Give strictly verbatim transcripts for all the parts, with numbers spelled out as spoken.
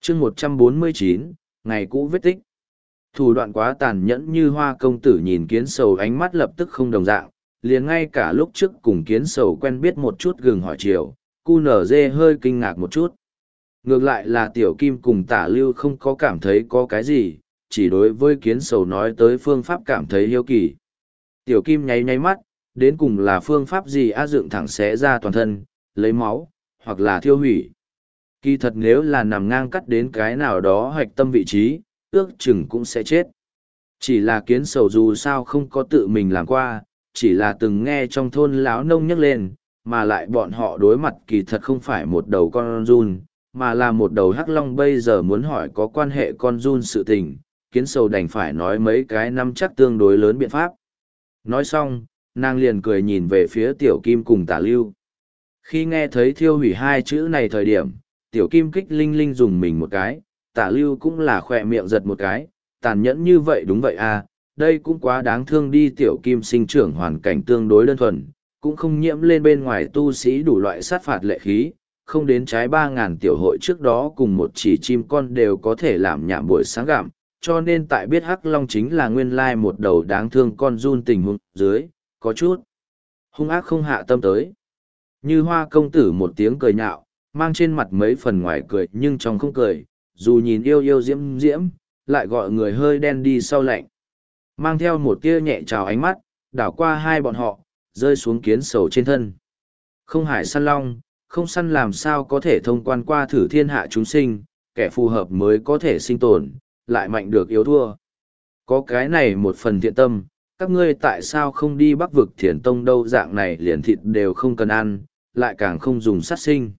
chương một trăm bốn mươi chín, ngày cũ vết tích. Thủ đoạn quá tàn nhẫn như Hoa công tử nhìn kiến sầu ánh mắt lập tức không đồng dạng, liền ngay cả lúc trước cùng kiến sầu quen biết một chút gừng hỏi chiều, cu nở dê hơi kinh ngạc một chút. Ngược lại là tiểu kim cùng tả lưu không có cảm thấy có cái gì, chỉ đối với kiến sầu nói tới phương pháp cảm thấy hiếu kỳ. Tiểu kim nháy nháy mắt, đến cùng là phương pháp gì a dựng thẳng xé ra toàn thân, lấy máu, hoặc là thiêu hủy. Kỳ thật nếu là nằm ngang cắt đến cái nào đó hoạch tâm vị trí, ước chừng cũng sẽ chết. Chỉ là kiến sầu dù sao không có tự mình làm qua, chỉ là từng nghe trong thôn láo nông nhắc lên, mà lại bọn họ đối mặt kỳ thật không phải một đầu con run, mà là một đầu hắc long. Bây giờ muốn hỏi có quan hệ con run sự tình, kiến sầu đành phải nói mấy cái năm chắc tương đối lớn biện pháp. Nói xong, nàng liền cười nhìn về phía tiểu kim cùng tả lưu. Khi nghe thấy thiêu hủy hai chữ này thời điểm, tiểu kim kích linh linh dùng mình một cái, tả lưu cũng là khỏe miệng giật một cái, tàn nhẫn như vậy đúng vậy à, đây cũng quá đáng thương đi. Tiểu kim sinh trưởng hoàn cảnh tương đối đơn thuần, cũng không nhiễm lên bên ngoài tu sĩ đủ loại sát phạt lệ khí, không đến trái ba ngàn tiểu hội trước đó cùng một chỉ chim con đều có thể làm nhảm buổi sáng gặm, cho nên tại biết hắc long chính là nguyên lai một đầu đáng thương con run tình huống dưới, có chút hung ác không hạ tâm tới. Như Hoa công tử một tiếng cười nhạo, mang trên mặt mấy phần ngoài cười nhưng trong không cười, dù nhìn yêu yêu diễm diễm, lại gọi người hơi đen đi sau lạnh. Mang theo một tia nhẹ trào ánh mắt, đảo qua hai bọn họ, rơi xuống kiến sầu trên thân. Không hải săn long, không săn làm sao có thể thông quan qua thử thiên hạ chúng sinh, kẻ phù hợp mới có thể sinh tồn, lại mạnh được yếu thua. Có cái này một phần thiện tâm, các ngươi tại sao không đi bắc vực thiền tông đâu, dạng này liền thịt đều không cần ăn, lại càng không dùng sát sinh.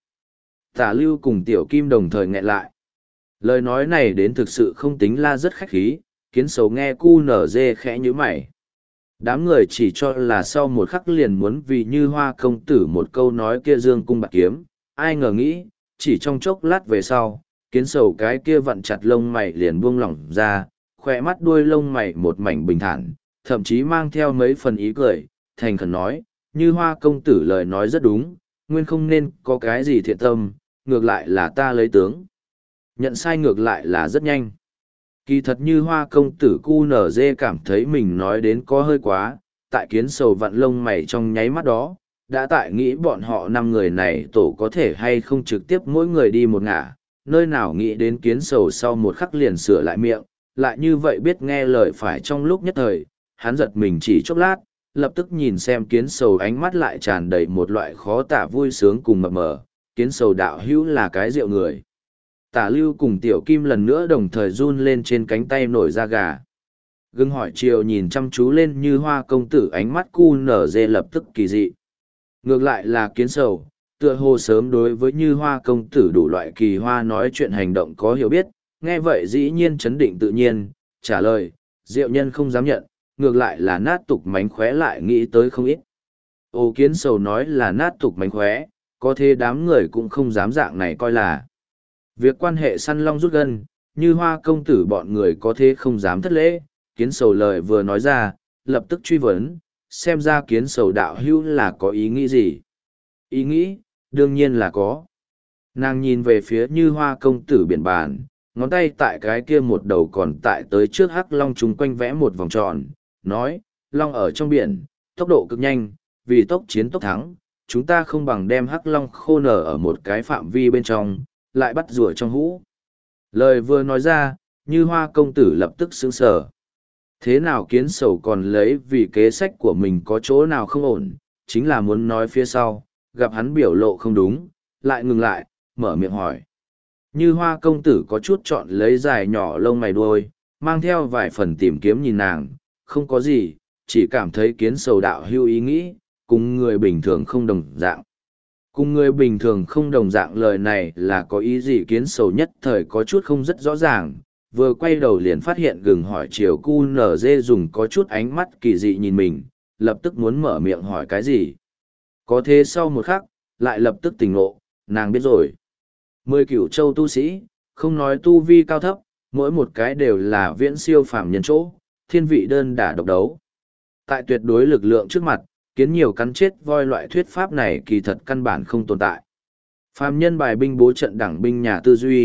Tả lưu cùng tiểu kim đồng thời nghẹn lại. Lời nói này đến thực sự không tính la rất khách khí, kiến sầu nghe cu nở dê khẽ như mày. Đám người chỉ cho là sau một khắc liền muốn vì Như Hoa công tử một câu nói kia dương cung bạc kiếm, ai ngờ nghĩ, chỉ trong chốc lát về sau, kiến sầu cái kia vặn chặt lông mày liền buông lỏng ra, khỏe mắt đuôi lông mày một mảnh bình thản, thậm chí mang theo mấy phần ý cười, thành khẩn nói, Như Hoa công tử lời nói rất đúng, nguyên không nên có cái gì thiện tâm, ngược lại là ta lấy tướng. Nhận sai ngược lại là rất nhanh. Kỳ thật Như Hoa công tử cu nở dê cảm thấy mình nói đến có hơi quá, tại kiến sầu vặn lông mày trong nháy mắt đó, đã tại nghĩ bọn họ năm người này tổ có thể hay không trực tiếp mỗi người đi một ngả, nơi nào nghĩ đến kiến sầu sau một khắc liền sửa lại miệng, lại như vậy biết nghe lời phải. Trong lúc nhất thời, hắn giật mình chỉ chốc lát, lập tức nhìn xem kiến sầu ánh mắt lại tràn đầy một loại khó tả vui sướng cùng mập mờ, kiến sầu đạo hữu là cái rượu người. Tả lưu cùng tiểu kim lần nữa đồng thời run lên trên cánh tay nổi da gà. Gương hỏi chiều nhìn chăm chú lên Như Hoa công tử, ánh mắt cu nở dê lập tức kỳ dị. Ngược lại là kiến sầu, tựa hồ sớm đối với Như Hoa công tử đủ loại kỳ hoa nói chuyện hành động có hiểu biết, nghe vậy dĩ nhiên chấn định tự nhiên, trả lời, diệu nhân không dám nhận, ngược lại là nát tục mánh khóe lại nghĩ tới không ít. Ô kiến sầu nói là nát tục mánh khóe, có thế đám người cũng không dám dạng này coi là. Việc quan hệ săn long rút gân, Như Hoa công tử bọn người có thế không dám thất lễ, kiến sầu lời vừa nói ra, lập tức truy vấn, xem ra kiến sầu đạo hữu là có ý nghĩ gì. Ý nghĩ, đương nhiên là có. Nàng nhìn về phía Như Hoa công tử biển bàn, ngón tay tại cái kia một đầu còn tại tới trước hắc long chung quanh vẽ một vòng tròn, nói, long ở trong biển, tốc độ cực nhanh, vì tốc chiến tốc thắng, chúng ta không bằng đem hắc long khô nở ở một cái phạm vi bên trong, lại bắt rùa trong hũ. Lời vừa nói ra, Như Hoa công tử lập tức sững sờ. Thế nào kiến sầu còn lấy vì kế sách của mình có chỗ nào không ổn, chính là muốn nói phía sau, gặp hắn biểu lộ không đúng, lại ngừng lại, mở miệng hỏi. Như Hoa công tử có chút chọn lấy dài nhỏ lông mày đuôi, mang theo vài phần tìm kiếm nhìn nàng, không có gì, chỉ cảm thấy kiến sầu đạo hưu ý nghĩ, cùng người bình thường không đồng dạng. Cùng người bình thường không đồng dạng lời này là có ý gì? Kiến sầu nhất thời có chút không rất rõ ràng, vừa quay đầu liền phát hiện gừng hỏi chiều cu nở dê dùng có chút ánh mắt kỳ dị nhìn mình, lập tức muốn mở miệng hỏi cái gì. Có thế sau một khắc, lại lập tức tỉnh ngộ, nàng biết rồi. Mười cửu châu tu sĩ, không nói tu vi cao thấp, mỗi một cái đều là viễn siêu phàm nhân chỗ, thiên vị đơn đả độc đấu. Tại tuyệt đối lực lượng trước mặt, kiến nhiều cắn chết voi loại thuyết pháp này kỳ thật căn bản không tồn tại. Phàm nhân bài binh bố trận đẳng binh nhà tư duy,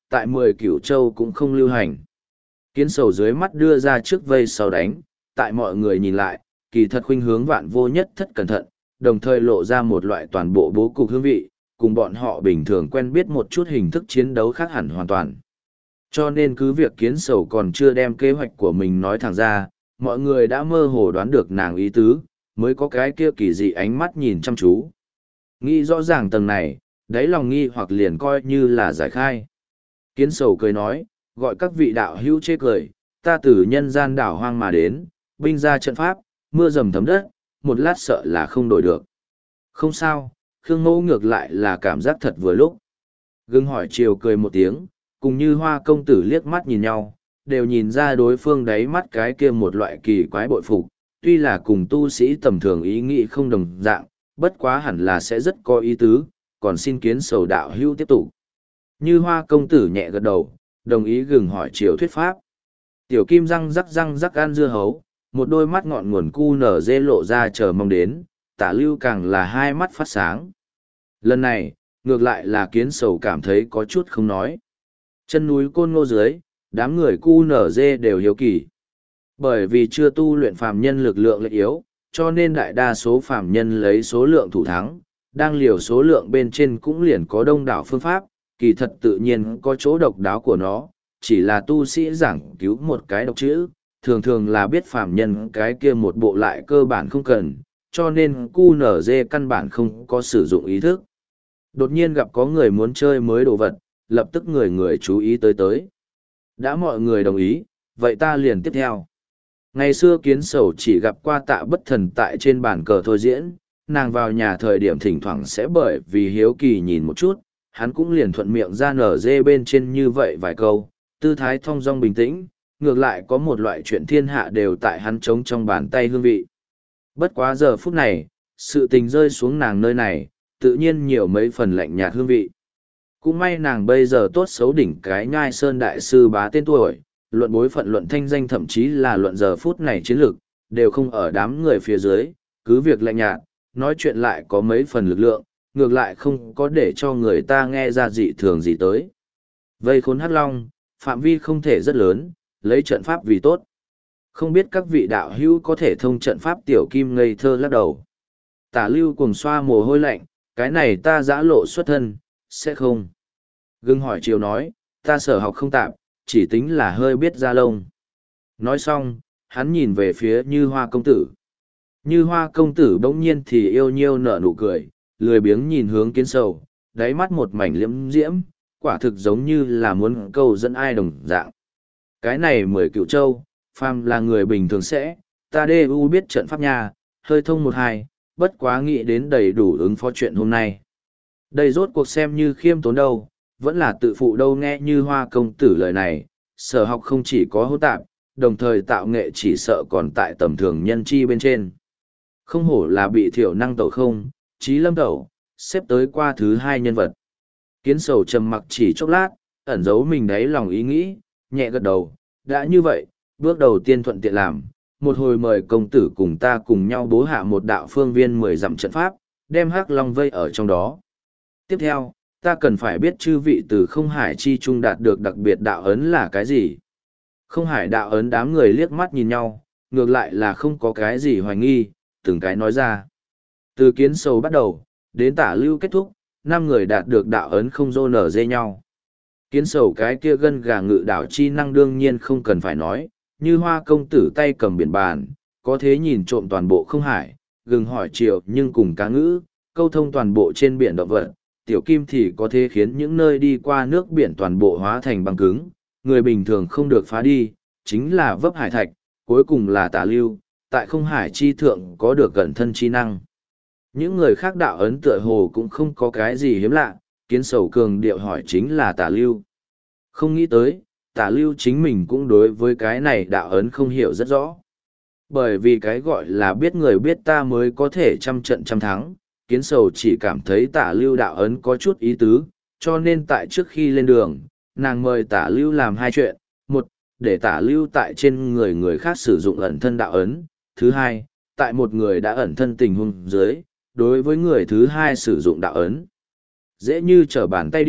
tại mười cửu châu cũng không lưu hành. Kiến sầu dưới mắt đưa ra trước vây sau đánh, tại mọi người nhìn lại, kỳ thật khuynh hướng vạn vô nhất thất cẩn thận, đồng thời lộ ra một loại toàn bộ bố cục hương vị, cùng bọn họ bình thường quen biết một chút hình thức chiến đấu khác hẳn hoàn toàn. Cho nên cứ việc kiến sầu còn chưa đem kế hoạch của mình nói thẳng ra, mọi người đã mơ hồ đoán được nàng ý tứ, mới có cái kia kỳ dị ánh mắt nhìn chăm chú. Nghĩ rõ ràng tầng này, đáy lòng nghi hoặc liền coi như là giải khai. Kiến sầu cười nói, gọi các vị đạo hữu chê cười, ta từ nhân gian đảo hoang mà đến, binh ra trận pháp, mưa dầm thấm đất, một lát sợ là không đổi được. Không sao, Khương Mẫu ngược lại là cảm giác thật vừa lúc. Gương hỏi chiều cười một tiếng, cùng như hoa công tử liếc mắt nhìn nhau, đều nhìn ra đối phương đáy mắt cái kia một loại kỳ quái bội phục, tuy là cùng tu sĩ tầm thường ý nghĩ không đồng dạng, bất quá hẳn là sẽ rất có ý tứ, còn xin kiến sầu đạo hữu tiếp tục. Như hoa công tử nhẹ gật đầu, đồng ý gừng hỏi chiều thuyết pháp. Tiểu kim răng rắc răng rắc ăn dưa hấu, một đôi mắt ngọn nguồn cu nở dê lộ ra chờ mong đến, tả lưu càng là hai mắt phát sáng. Lần này, ngược lại là kiến sầu cảm thấy có chút không nói. Chân núi côn ngô dưới, đám người cu nở dê đều hiếu kỳ. Bởi vì chưa tu luyện phàm nhân lực lượng lệch yếu, cho nên đại đa số phàm nhân lấy số lượng thủ thắng, đang liều số lượng bên trên cũng liền có đông đảo phương pháp, kỳ thật tự nhiên có chỗ độc đáo của nó, chỉ là tu sĩ giảng cứu một cái độc chữ, thường thường là biết phàm nhân cái kia một bộ lại cơ bản không cần, cho nên cu nở dê căn bản không có sử dụng ý thức. Đột nhiên gặp có người muốn chơi mới đồ vật, lập tức người người chú ý tới tới. Đã mọi người đồng ý, vậy ta liền tiếp theo. Ngày xưa kiến sầu chỉ gặp qua tạ bất thần tại trên bàn cờ thôi diễn, nàng vào nhà thời điểm thỉnh thoảng sẽ bởi vì hiếu kỳ nhìn một chút, hắn cũng liền thuận miệng ra nở dê bên trên như vậy vài câu, tư thái thong dong bình tĩnh, ngược lại có một loại chuyện thiên hạ đều tại hắn trống trong bàn tay hương vị. Bất quá giờ phút này, sự tình rơi xuống nàng nơi này, tự nhiên nhiều mấy phần lạnh nhạt hương vị. Cũng may nàng bây giờ tốt xấu đỉnh cái nhai sơn đại sư bá tên tuổi, luận bối phận luận thanh danh thậm chí là luận giờ phút này chiến lược, đều không ở đám người phía dưới, cứ việc lạnh nhạt, nói chuyện lại có mấy phần lực lượng, ngược lại không có để cho người ta nghe ra dị thường gì tới. Vây khốn hắc long, phạm vi không thể rất lớn, lấy trận pháp vì tốt. Không biết các vị đạo hữu có thể thông trận pháp tiểu kim ngây thơ lắc đầu. Tả lưu cùng xoa mồ hôi lạnh, cái này ta giã lộ xuất thân, sẽ không. Gương hỏi chiều nói, ta sở học không tạm, chỉ tính là hơi biết ra lông. Nói xong, hắn nhìn về phía như hoa công tử. Như hoa công tử bỗng nhiên thì yêu nhiêu nở nụ cười, lười biếng nhìn hướng kiến sầu, đáy mắt một mảnh liễm diễm, quả thực giống như là muốn câu dẫn ai đồng dạng. Cái này mười cựu châu, phàm là người bình thường sẽ, ta đê u biết trận pháp nhà, hơi thông một hai, bất quá nghĩ đến đầy đủ ứng phó chuyện hôm nay. Đây rốt cuộc xem như khiêm tốn đâu, vẫn là tự phụ đâu nghe như hoa công tử lời này, sở học không chỉ có hô tạp, đồng thời tạo nghệ chỉ sợ còn tại tầm thường nhân chi bên trên. Không hổ là bị thiểu năng tẩu không, trí lâm tẩu, xếp tới qua thứ hai nhân vật. Kiến sầu trầm mặc chỉ chốc lát, ẩn giấu mình đáy lòng ý nghĩ, nhẹ gật đầu, đã như vậy, bước đầu tiên thuận tiện làm, một hồi mời công tử cùng ta cùng nhau bố hạ một đạo phương viên mười dặm trận pháp, đem hắc long vây ở trong đó. Tiếp theo, ta cần phải biết chư vị từ không hải chi trung đạt được đặc biệt đạo ấn là cái gì. Không hải đạo ấn đám người liếc mắt nhìn nhau, ngược lại là không có cái gì hoài nghi, từng cái nói ra. Từ kiến sầu bắt đầu, đến tả lưu kết thúc, năm người đạt được đạo ấn không dô nở dê nhau. Kiến sầu cái kia gân gà ngự đảo chi năng đương nhiên không cần phải nói, như hoa công tử tay cầm biển bàn, có thế nhìn trộm toàn bộ không hải, gừng hỏi chiều nhưng cùng cá ngữ, câu thông toàn bộ trên biển động vật, tiểu kim thì có thế khiến những nơi đi qua nước biển toàn bộ hóa thành băng cứng, người bình thường không được phá đi, chính là vấp hải thạch, cuối cùng là tả lưu, tại không hải chi thượng có được gần thân chi năng. Những người khác đạo ấn tựa hồ cũng không có cái gì hiếm lạ, kiến sầu cường điệu hỏi chính là tả lưu. Không nghĩ tới, tả lưu chính mình cũng đối với cái này đạo ấn không hiểu rất rõ. Bởi vì cái gọi là biết người biết ta mới có thể trăm trận trăm thắng, kiến sầu chỉ cảm thấy tả lưu đạo ấn có chút ý tứ, cho nên tại trước khi lên đường, nàng mời tả lưu làm hai chuyện. Một, để tả lưu tại trên người người khác sử dụng ẩn thân đạo ấn. Thứ hai, tại một người đã ẩn thân tình huống dưới, đối với người thứ hai sử dụng đạo ấn. Dễ như trở bàn tay địa,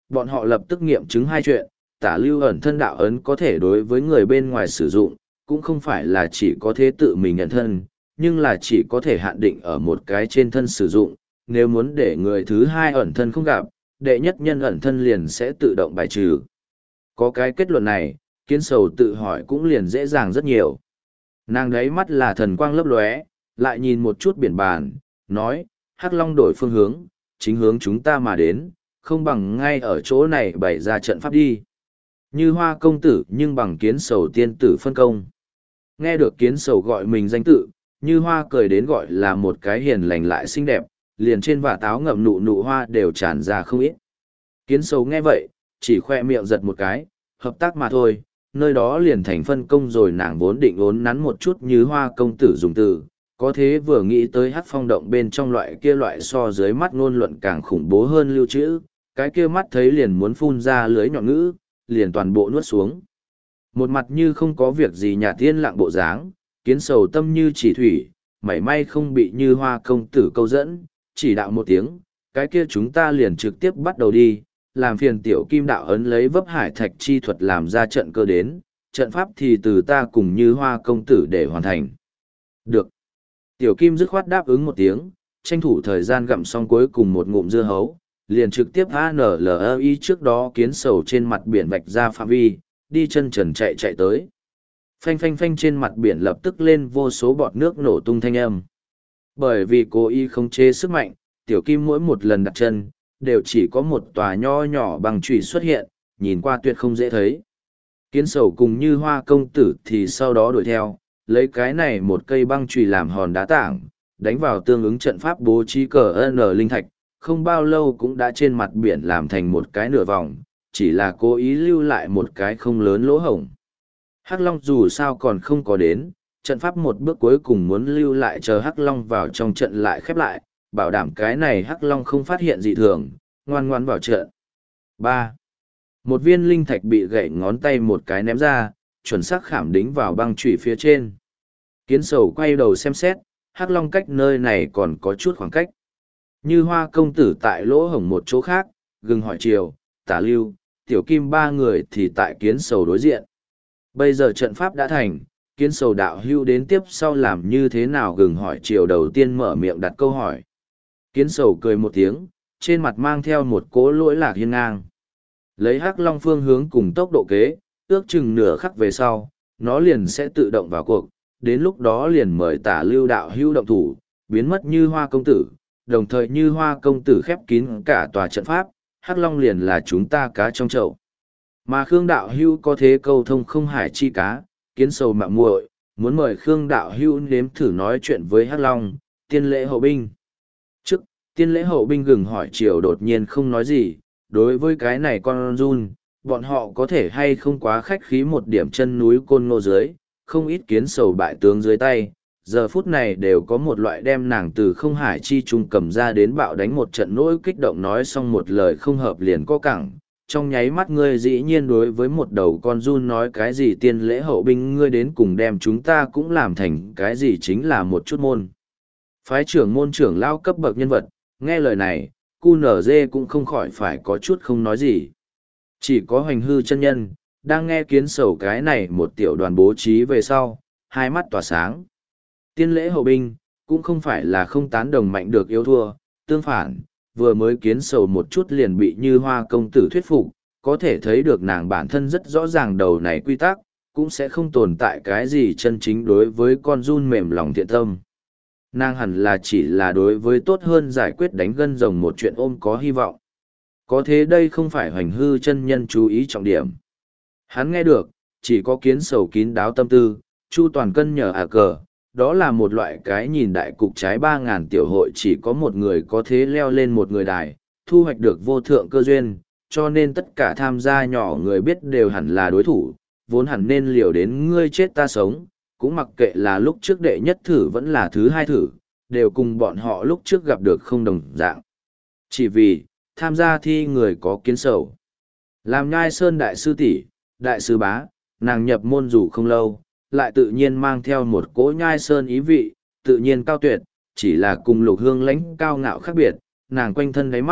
bọn họ lập tức nghiệm chứng hai chuyện, tả lưu ẩn thân đạo ấn có thể đối với người bên ngoài sử dụng, cũng không phải là chỉ có thế tự mình nhận thân, nhưng là chỉ có thể hạn định ở một cái trên thân sử dụng, nếu muốn để người thứ hai ẩn thân không gặp, đệ nhất nhân ẩn thân liền sẽ tự động bài trừ. Có cái kết luận này, kiến sầu tự hỏi cũng liền dễ dàng rất nhiều. Nàng đấy mắt là thần quang lấp lóe, lại nhìn một chút biển bàn, nói, Hắc Long đổi phương hướng, chính hướng chúng ta mà đến, không bằng ngay ở chỗ này bày ra trận pháp đi. Như Hoa công tử nhưng bằng kiến sầu tiên tử phân công. Nghe được kiến sầu gọi mình danh tự, Như Hoa cười đến gọi là một cái hiền lành lại xinh đẹp, liền trên vả táo ngậm nụ nụ hoa đều tràn ra không ít. Kiến sầu nghe vậy, chỉ khoe miệng giật một cái, hợp tác mà thôi, nơi đó liền thành phân công rồi. Nàng vốn định ốn nắn một chút Như Hoa công tử dùng từ, có thế vừa nghĩ tới Hắc Phong động bên trong loại kia loại so dưới mắt ngôn luận càng khủng bố hơn lưu trữ, cái kia mắt thấy liền muốn phun ra lưới nhọn ngữ, liền toàn bộ nuốt xuống. Một mặt như không có việc gì nhà tiên lặng bộ dáng, kiến sầu tâm như chỉ thủy, mảy may không bị Như Hoa công tử câu dẫn, chỉ đạo một tiếng, cái kia chúng ta liền trực tiếp bắt đầu đi, làm phiền tiểu kim đạo ấn lấy vấp hải thạch chi thuật làm ra trận cơ đến, trận pháp thì từ ta cùng Như Hoa công tử để hoàn thành. Được. Tiểu kim dứt khoát đáp ứng một tiếng, tranh thủ thời gian gặm xong cuối cùng một ngụm dưa hấu, liền trực tiếp a en lờ i trước đó kiến sầu trên mặt biển vạch ra phạm vi, đi chân trần chạy chạy tới. Phanh phanh phanh trên mặt biển lập tức lên vô số bọt nước nổ tung thanh âm. Bởi vì cố ý khống chế sức mạnh, tiểu kim mỗi một lần đặt chân, đều chỉ có một tòa nho nhỏ bằng chùy xuất hiện, nhìn qua tuyệt không dễ thấy. Kiến sầu cùng Như Hoa công tử thì sau đó đuổi theo, lấy cái này một cây băng chùy làm hòn đá tảng, đánh vào tương ứng trận pháp bố trí cờ N linh thạch, không bao lâu cũng đã trên mặt biển làm thành một cái nửa vòng, chỉ là cố ý lưu lại một cái không lớn lỗ hổng. Hắc Long dù sao còn không có đến, trận pháp một bước cuối cùng muốn lưu lại chờ Hắc Long vào trong trận lại khép lại, bảo đảm cái này Hắc Long không phát hiện dị thường, ngoan ngoan vào trận. ba. Một viên linh thạch bị gãy ngón tay một cái ném ra, chuẩn xác khảm đính vào băng chủy phía trên. Kiến sầu quay đầu xem xét, Hắc Long cách nơi này còn có chút khoảng cách. Như Hoa công tử tại lỗ hổng một chỗ khác, gừng hỏi chiều, tả lưu, tiểu kim ba người thì tại kiến sầu đối diện. Bây giờ trận pháp đã thành, kiến sầu đạo hưu đến tiếp sau làm như thế nào gừng hỏi chiều đầu tiên mở miệng đặt câu hỏi. Kiến sầu cười một tiếng, trên mặt mang theo một cỗ lỗi lạc hiên ngang. Lấy Hắc Long phương hướng cùng tốc độ kế, ước chừng nửa khắc về sau, nó liền sẽ tự động vào cuộc, đến lúc đó liền mời tả lưu đạo hưu động thủ, biến mất Như Hoa công tử, đồng thời Như Hoa công tử khép kín cả tòa trận pháp, Hắc Long liền là chúng ta cá trong chậu. Mà Khương đạo hưu có thế câu thông không hải chi cá, kiến sầu mạo muội, muốn mời Khương đạo hưu nếm thử nói chuyện với Hắc Long, tiên lễ hậu binh. Trước, tiên lễ hậu binh gừng hỏi chiều đột nhiên không nói gì, đối với cái này con run, bọn họ có thể hay không quá khách khí một điểm chân núi côn ngô dưới, không ít kiến sầu bại tướng dưới tay, giờ phút này đều có một loại đem nàng từ không hải chi trung cầm ra đến bạo đánh một trận nỗi kích động nói xong một lời không hợp liền có cẳng. Trong nháy mắt ngươi dĩ nhiên đối với một đầu con run nói cái gì tiên lễ hậu binh ngươi đến cùng đem chúng ta cũng làm thành cái gì chính là một chút môn. Phái trưởng môn trưởng lao cấp bậc nhân vật, nghe lời này, cu nở dê cũng không khỏi phải có chút không nói gì. Chỉ có hoành hư chân nhân, đang nghe kiến sầu cái này một tiểu đoàn bố trí về sau, hai mắt tỏa sáng. Tiên lễ hậu binh, cũng không phải là không tán đồng mạnh được yếu thua, tương phản, vừa mới kiến sầu một chút liền bị Như Hoa công tử thuyết phục, có thể thấy được nàng bản thân rất rõ ràng đầu này quy tắc, cũng sẽ không tồn tại cái gì chân chính đối với con run mềm lòng thiện tâm. Nàng hẳn là chỉ là đối với tốt hơn giải quyết đánh gân rồng một chuyện ôm có hy vọng. Có thế đây không phải hoành hư chân nhân chú ý trọng điểm. Hắn nghe được, chỉ có kiến sầu kín đáo tâm tư, chu toàn cân nhờ à cờ, đó là một loại cái nhìn đại cục trái ba ngàn tiểu hội chỉ có một người có thế leo lên một người đài, thu hoạch được vô thượng cơ duyên, cho nên tất cả tham gia nhỏ người biết đều hẳn là đối thủ, vốn hẳn nên liều đến ngươi chết ta sống, cũng mặc kệ là lúc trước đệ nhất thử vẫn là thứ hai thử, đều cùng bọn họ lúc trước gặp được không đồng dạng. Chỉ vì, tham gia thi người có kiến sầu. Làm nhai sơn đại sư tỷ, đại sư bá, nàng nhập môn dù không lâu, lại tự nhiên mang theo một cỗ nhai sơn ý vị, tự nhiên cao tuyệt, chỉ là cùng lục hương lãnh cao ngạo khác biệt, nàng quanh thân gáy mắt,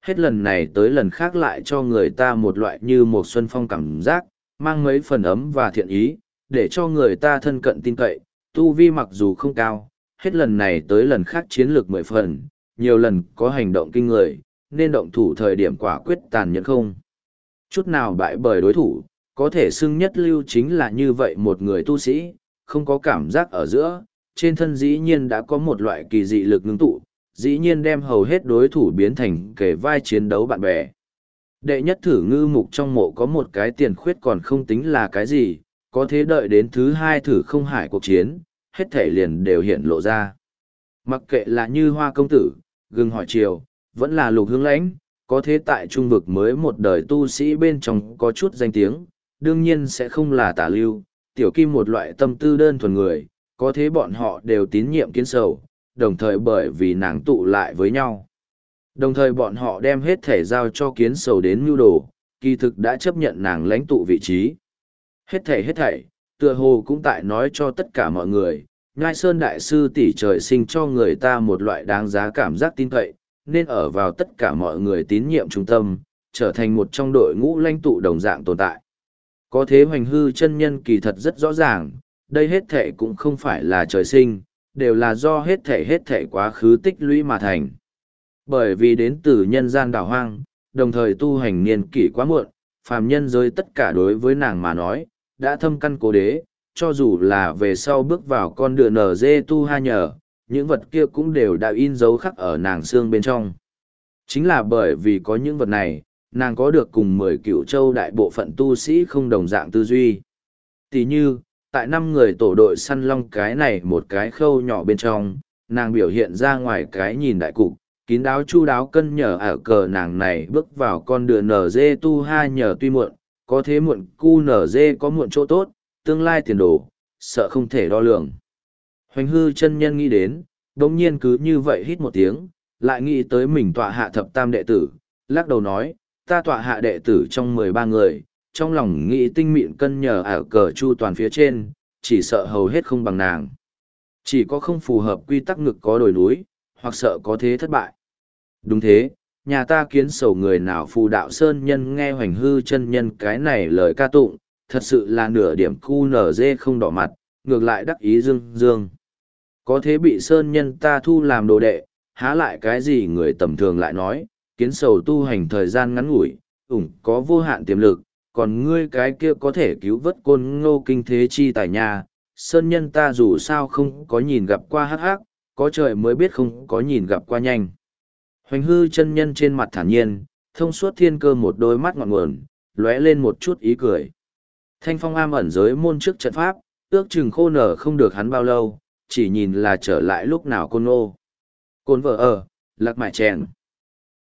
hết lần này tới lần khác lại cho người ta một loại như một xuân phong cảm giác, mang mấy phần ấm và thiện ý, để cho người ta thân cận tin cậy, tu vi mặc dù không cao, hết lần này tới lần khác chiến lược mười phần, nhiều lần có hành động kinh người, nên động thủ thời điểm quả quyết tàn nhẫn không. Chút nào bại bởi đối thủ, có thể xưng nhất lưu chính là như vậy một người tu sĩ, không có cảm giác ở giữa, trên thân dĩ nhiên đã có một loại kỳ dị lực ngưng tụ, dĩ nhiên đem hầu hết đối thủ biến thành kề vai chiến đấu bạn bè. Đệ nhất thử ngư mục trong mộ có một cái tiền khuyết còn không tính là cái gì, có thế đợi đến thứ hai thử không hải cuộc chiến, hết thể liền đều hiện lộ ra. Mặc kệ là như hoa công tử, gừng hỏi chiều, vẫn là lục hướng lãnh, có thế tại trung vực mới một đời tu sĩ bên trong có chút danh tiếng, đương nhiên sẽ không là tả lưu, tiểu kim một loại tâm tư đơn thuần người, có thế bọn họ đều tín nhiệm kiến sầu, đồng thời bởi vì nàng tụ lại với nhau. Đồng thời bọn họ đem hết thể giao cho kiến sầu đến mưu đồ, kỳ thực đã chấp nhận nàng lãnh tụ vị trí. Hết thảy hết thảy, tựa hồ cũng tại nói cho tất cả mọi người, Nhai Sơn Đại Sư tỷ trời sinh cho người ta một loại đáng giá cảm giác tin cậy, nên ở vào tất cả mọi người tín nhiệm trung tâm, trở thành một trong đội ngũ lãnh tụ đồng dạng tồn tại. Có thế hoành hư chân nhân kỳ thật rất rõ ràng, đây hết thảy cũng không phải là trời sinh, đều là do hết thảy hết thảy quá khứ tích lũy mà thành. Bởi vì đến từ nhân gian đảo hoang, đồng thời tu hành niên kỷ quá muộn, phàm nhân giới tất cả đối với nàng mà nói, đã thâm căn cố đế, cho dù là về sau bước vào con đường nở dê tu ha nhờ, những vật kia cũng đều đã in dấu khắc ở nàng xương bên trong. Chính là bởi vì có những vật này, nàng có được cùng mười cựu châu đại bộ phận tu sĩ không đồng dạng tư duy. Tỷ như, tại năm người tổ đội săn long cái này một cái khâu nhỏ bên trong, nàng biểu hiện ra ngoài cái nhìn đại cục, kín đáo chu đáo cân nhở ở cờ nàng này bước vào con đường nở dê tu ha nhờ tuy muộn, có thế muộn cu nở dê có muộn chỗ tốt, tương lai tiền đồ, sợ không thể đo lường. Hoành hư chân nhân nghĩ đến, đồng nhiên cứ như vậy hít một tiếng, lại nghĩ tới mình tọa hạ thập tam đệ tử, lắc đầu nói, ta tọa hạ đệ tử trong mười ba người, trong lòng nghĩ tinh mịn cân nhờ ở cờ chu toàn phía trên, chỉ sợ hầu hết không bằng nàng. Chỉ có không phù hợp quy tắc ngực có đồi núi, hoặc sợ có thế thất bại. Đúng thế, nhà ta kiến sầu người nào phù đạo sơn nhân nghe hoành hư chân nhân cái này lời ca tụng, thật sự là nửa điểm cu nở dê không đỏ mặt, ngược lại đắc ý dương dương. Có thế bị sơn nhân ta thu làm đồ đệ, há lại cái gì người tầm thường lại nói, kiến sầu tu hành thời gian ngắn ngủi, ủng có vô hạn tiềm lực, còn ngươi cái kia có thể cứu vớt côn ngô kinh thế chi tài nhà, sơn nhân ta dù sao không có nhìn gặp qua hắc hắc, có trời mới biết không có nhìn gặp qua nhanh. Hoành hư chân nhân trên mặt thản nhiên, thông suốt thiên cơ một đôi mắt ngọn nguồn, lóe lên một chút ý cười. Thanh phong am ẩn giới môn trước trận pháp, ước chừng khô nở không được hắn bao lâu, chỉ nhìn là trở lại lúc nào côn ô. Côn vợ ở, lạc mại chèn.